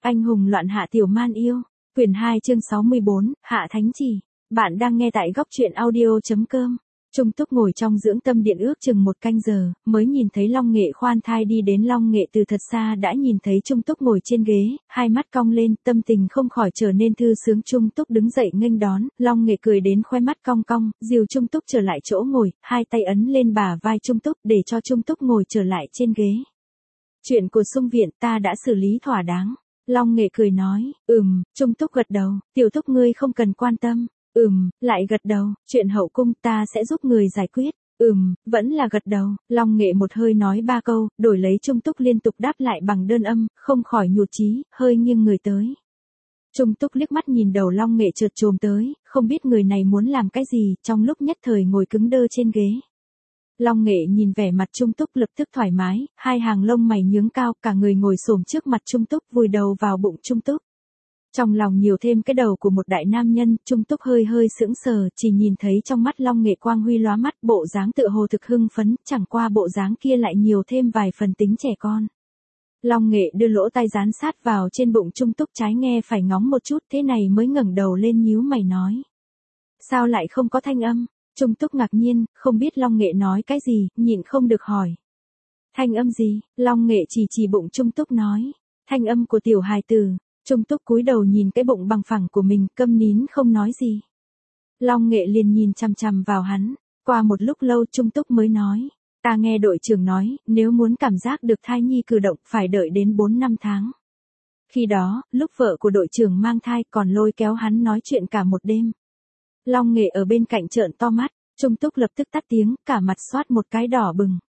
Anh hùng loạn hạ tiểu man yêu. Quyển 2 chương 64, Hạ Thánh Chỉ. Bạn đang nghe tại góc truyện audio.com. Trung Túc ngồi trong dưỡng tâm điện ước chừng 1 canh giờ, mới nhìn thấy Long Nghệ khoan thai đi đến. Long Nghệ từ thật xa đã nhìn thấy Trung Túc ngồi trên ghế, hai mắt cong lên, tâm tình không khỏi trở nên thư sướng. Trung Túc đứng dậy nghênh đón, Long Nghệ cười đến khoe mắt cong cong, dìu Trung Túc trở lại chỗ ngồi, hai tay ấn lên bả vai Trung Túc để cho Trung Túc ngồi trở lại trên ghế. Chuyện của Sung Viện ta đã xử lý thỏa đáng. Long Nghệ cười nói, Trung Túc gật đầu, tiểu Túc ngươi không cần quan tâm. Lại gật đầu, chuyện hậu cung ta sẽ giúp người giải quyết. Vẫn là gật đầu. Long Nghệ một hơi nói 3 câu, đổi lấy Trung Túc liên tục đáp lại bằng đơn âm, không khỏi nhụt chí, hơi nghiêng người tới. Trung Túc liếc mắt nhìn đầu Long Nghệ trượt chồm tới, không biết người này muốn làm cái gì, trong lúc nhất thời ngồi cứng đơ trên ghế. Long Nghệ nhìn vẻ mặt Trung Túc lập tức thoải mái, hai hàng lông mày nhướng cao, cả người ngồi xổm trước mặt Trung Túc, vùi đầu vào bụng Trung Túc. Trong lòng nhiều thêm cái đầu của một đại nam nhân, Trung Túc hơi hơi sững sờ, chỉ nhìn thấy trong mắt Long Nghệ quang huy lóa mắt, bộ dáng tựa hồ thực hưng phấn, chẳng qua bộ dáng kia lại nhiều thêm vài phần tính trẻ con. Long Nghệ đưa lỗ tai dán sát vào trên bụng Trung Túc, trái nghe phải ngóng một chút, thế này mới ngẩng đầu lên nhíu mày nói. Sao lại không có thanh âm? Trung Túc ngạc nhiên, không biết Long Nghệ nói cái gì, nhịn không được hỏi. Thanh âm gì? Long Nghệ chỉ bụng Trung Túc nói. Thanh âm của tiểu hài tử. Trung Túc cúi đầu nhìn cái bụng bằng phẳng của mình, câm nín không nói gì. Long Nghệ liền nhìn chằm chằm vào hắn. Qua một lúc lâu Trung Túc mới nói. Ta nghe đội trưởng nói, nếu muốn cảm giác được thai nhi cử động phải đợi đến 4-5 tháng. Khi đó, lúc vợ của đội trưởng mang thai còn lôi kéo hắn nói chuyện cả một đêm. Long Nghệ ở bên cạnh trợn to mắt, Trung Túc lập tức tắt tiếng, cả mặt xoát một cái đỏ bừng.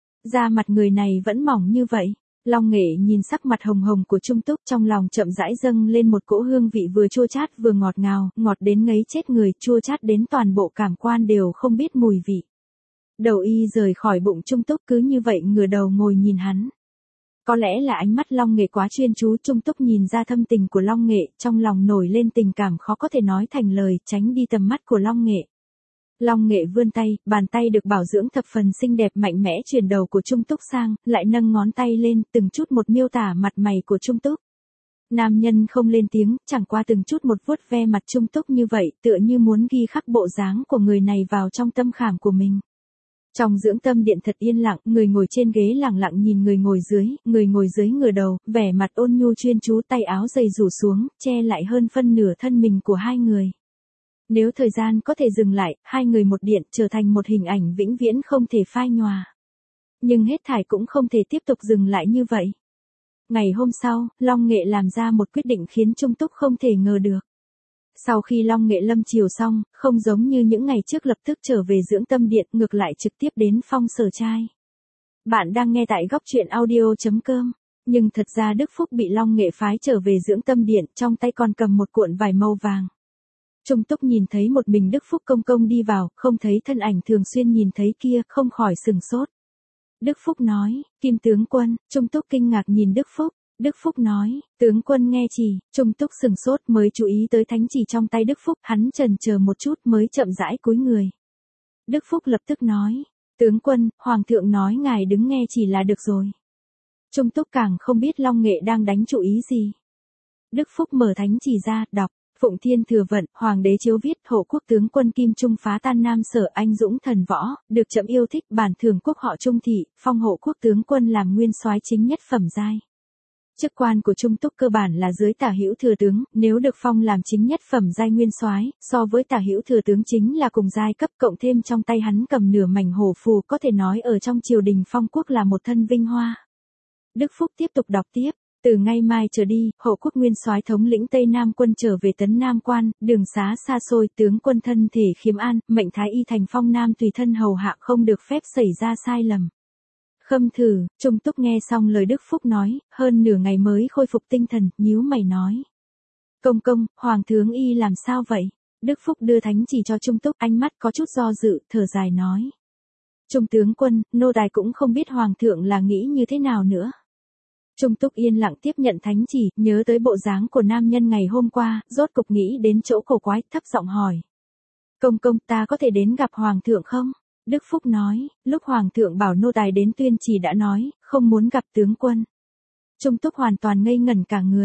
Da mặt người này vẫn mỏng như vậy. Long Nghệ nhìn sắc mặt hồng hồng của Trung Túc, trong lòng chậm rãi dâng lên một cỗ hương vị vừa chua chát vừa ngọt ngào, ngọt đến ngấy chết người, chua chát đến toàn bộ cảm quan đều không biết mùi vị. Đầu y rời khỏi bụng Trung Túc, cứ như vậy ngửa đầu ngồi nhìn hắn. Có lẽ là ánh mắt Long Nghệ quá chuyên chú, Trung Túc nhìn ra thâm tình của Long Nghệ, trong lòng nổi lên tình cảm khó có thể nói thành lời, tránh đi tầm mắt của Long Nghệ. Long Nghệ vươn tay, bàn tay được bảo dưỡng thập phần xinh đẹp mạnh mẽ chuyển đầu của Trung Túc sang, lại nâng ngón tay lên, từng chút một miêu tả mặt mày của Trung Túc. Nam nhân không lên tiếng, chẳng qua từng chút một vuốt ve mặt Trung Túc như vậy, tựa như muốn ghi khắc bộ dáng của người này vào trong tâm khảm của mình. Trong dưỡng tâm điện thật yên lặng, người ngồi trên ghế lặng lặng nhìn người ngồi dưới ngửa đầu, vẻ mặt ôn nhu chuyên chú, tay áo dày rủ xuống, che lại hơn phân nửa thân mình của hai người. Nếu thời gian có thể dừng lại, hai người một điện trở thành một hình ảnh vĩnh viễn không thể phai nhòa. Nhưng hết thảy cũng không thể tiếp tục dừng lại như vậy. Ngày hôm sau, Long Nghệ làm ra một quyết định khiến Trung Túc không thể ngờ được. Sau khi Long Nghệ lâm chiều xong, không giống như những ngày trước lập tức trở về dưỡng tâm điện, ngược lại trực tiếp đến Phong Sở trai. Bạn đang nghe tại góc truyện audio.com. Nhưng thật ra Đức Phúc bị Long Nghệ phái trở về dưỡng tâm điện, trong tay còn cầm một cuộn vải màu vàng. Trung Túc nhìn thấy một mình Đức Phúc công công đi vào, không thấy thân ảnh thường xuyên nhìn thấy kia, không khỏi sừng sốt. Đức Phúc nói, Kim tướng quân. Trung Túc kinh ngạc nhìn Đức Phúc. Đức Phúc nói, tướng quân nghe chỉ. Trung Túc sừng sốt mới chú ý tới thánh chỉ trong tay Đức Phúc, hắn chần chờ một chút mới chậm rãi cúi người. Đức Phúc lập tức nói, tướng quân, hoàng thượng nói ngài đứng nghe chỉ là được rồi. Trung Túc càng không biết Long Nghệ đang đánh chủ ý gì. Đức Phúc mở thánh chỉ ra, đọc. Phụng Thiên Thừa Vận, Hoàng đế chiếu viết, hộ quốc tướng quân Kim Trung phá tan Nam Sở, anh dũng thần võ, được trẫm yêu thích, bản thường quốc họ Trung thị, phong hộ quốc tướng quân làm nguyên soái chính nhất phẩm giai. Chức quan của Trung Túc cơ bản là dưới tả hữu thừa tướng, nếu được phong làm chính nhất phẩm giai nguyên soái, so với tả hữu thừa tướng chính là cùng giai cấp, cộng thêm trong tay hắn cầm nửa mảnh hổ phù, có thể nói ở trong triều đình phong quốc là một thân vinh hoa. Đức Phúc tiếp tục đọc tiếp. Từ ngày mai trở đi, hộ quốc nguyên soái thống lĩnh Tây Nam quân trở về Tấn Nam Quan, đường xá xa xôi, tướng quân thân thể khiếm an, mệnh thái y thành phong nam tùy thân hầu hạ, không được phép xảy ra sai lầm. Khâm thử. Trung Túc nghe xong lời Đức Phúc nói, hơn nửa ngày mới khôi phục tinh thần, nhíu mày nói. Công công, hoàng tướng y làm sao vậy? Đức Phúc đưa thánh chỉ cho Trung Túc, ánh mắt có chút do dự, thở dài nói. Trung tướng quân, nô tài cũng không biết hoàng thượng là nghĩ như thế nào nữa. Trung Túc yên lặng tiếp nhận thánh chỉ, nhớ tới bộ dáng của nam nhân ngày hôm qua, rốt cục nghĩ đến chỗ cổ quái, thấp giọng hỏi. Công công, ta có thể đến gặp hoàng thượng không? Đức Phúc nói, lúc hoàng thượng bảo nô tài đến tuyên chỉ đã nói, không muốn gặp tướng quân. Trung Túc hoàn toàn ngây ngẩn cả người.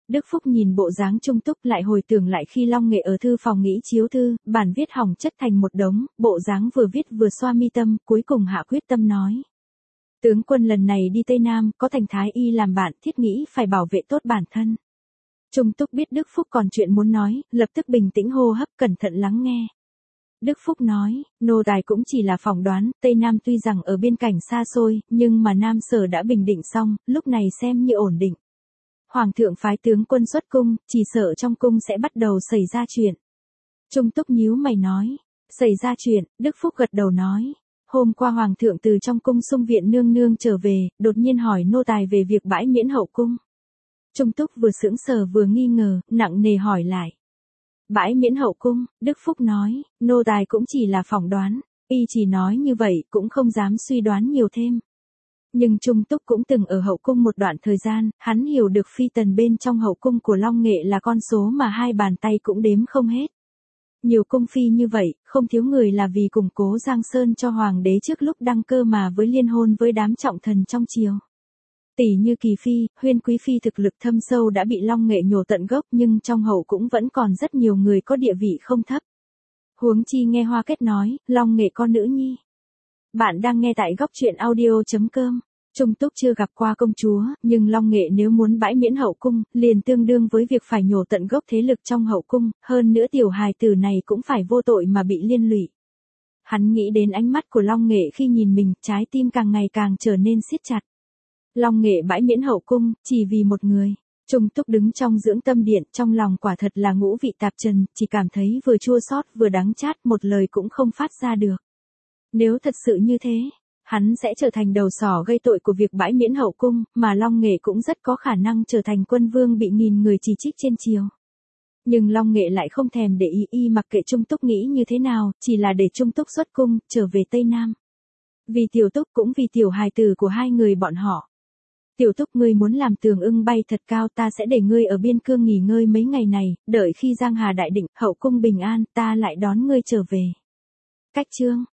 Đức Phúc nhìn bộ dáng Trung Túc lại hồi tưởng lại khi Long Nghệ ở thư phòng nghĩ chiếu thư, bản viết hỏng chất thành một đống, bộ dáng vừa viết vừa xoa mi tâm, cuối cùng hạ quyết tâm nói. Tướng quân lần này đi Tây Nam, có Thành Thái Y làm bạn, thiết nghĩ phải bảo vệ tốt bản thân. Trung Túc biết Đức Phúc còn chuyện muốn nói, lập tức bình tĩnh hô hấp cẩn thận lắng nghe. Đức Phúc nói, nô tài cũng chỉ là phỏng đoán, Tây Nam tuy rằng ở biên cảnh xa xôi, nhưng mà Nam Sở đã bình định xong, lúc này xem như ổn định. Hoàng thượng phái tướng quân xuất cung, chỉ sợ trong cung sẽ bắt đầu xảy ra chuyện. Trung Túc nhíu mày nói, xảy ra chuyện, Đức Phúc gật đầu nói. Hôm qua Hoàng thượng từ trong cung Sung Viện nương nương trở về, đột nhiên hỏi nô tài về việc bãi miễn hậu cung. Trung Túc vừa sững sờ vừa nghi ngờ, nặng nề hỏi lại. Bãi miễn hậu cung, Đức Phúc nói, nô tài cũng chỉ là phỏng đoán, y chỉ nói như vậy cũng không dám suy đoán nhiều thêm. Nhưng Trung Túc cũng từng ở hậu cung một đoạn thời gian, hắn hiểu được phi tần bên trong hậu cung của Long Nghệ là con số mà hai bàn tay cũng đếm không hết. Nhiều cung phi như vậy, không thiếu người là vì củng cố Giang Sơn cho hoàng đế trước lúc đăng cơ mà với liên hôn với đám trọng thần trong triều. Tỷ như Kỳ Phi, Huyên Quý Phi thực lực thâm sâu đã bị Long Nghệ nhổ tận gốc nhưng trong hậu cũng vẫn còn rất nhiều người có địa vị không thấp. Huống chi nghe Hoa Kết nói, Long Nghệ con nữ nhi. Bạn đang nghe tại góc truyện audio.com. Trung Túc chưa gặp qua công chúa, nhưng Long Nghệ nếu muốn bãi miễn hậu cung, liền tương đương với việc phải nhổ tận gốc thế lực trong hậu cung, hơn nữa tiểu hài tử này cũng phải vô tội mà bị liên lụy. Hắn nghĩ đến ánh mắt của Long Nghệ khi nhìn mình, trái tim càng ngày càng trở nên siết chặt. Long Nghệ bãi miễn hậu cung, chỉ vì một người. Trung Túc đứng trong dưỡng tâm điện, trong lòng quả thật là ngũ vị tạp trần, chỉ cảm thấy vừa chua xót vừa đắng chát, một lời cũng không phát ra được. Nếu thật sự như thế, hắn sẽ trở thành đầu sỏ gây tội của việc bãi miễn hậu cung, mà Long Nghệ cũng rất có khả năng trở thành quân vương bị nghìn người chỉ trích trên triều. Nhưng Long Nghệ lại không thèm để ý, mặc kệ Trung Túc nghĩ như thế nào, chỉ là để Trung Túc xuất cung, trở về Tây Nam. Vì Tiểu Túc cũng vì tiểu hài tử của hai người bọn họ. Tiểu Túc, ngươi muốn làm Tường Ưng bay thật cao, ta sẽ để ngươi ở biên cương nghỉ ngơi mấy ngày này, đợi khi Giang Hà đại định, hậu cung bình an, ta lại đón ngươi trở về. Cách chương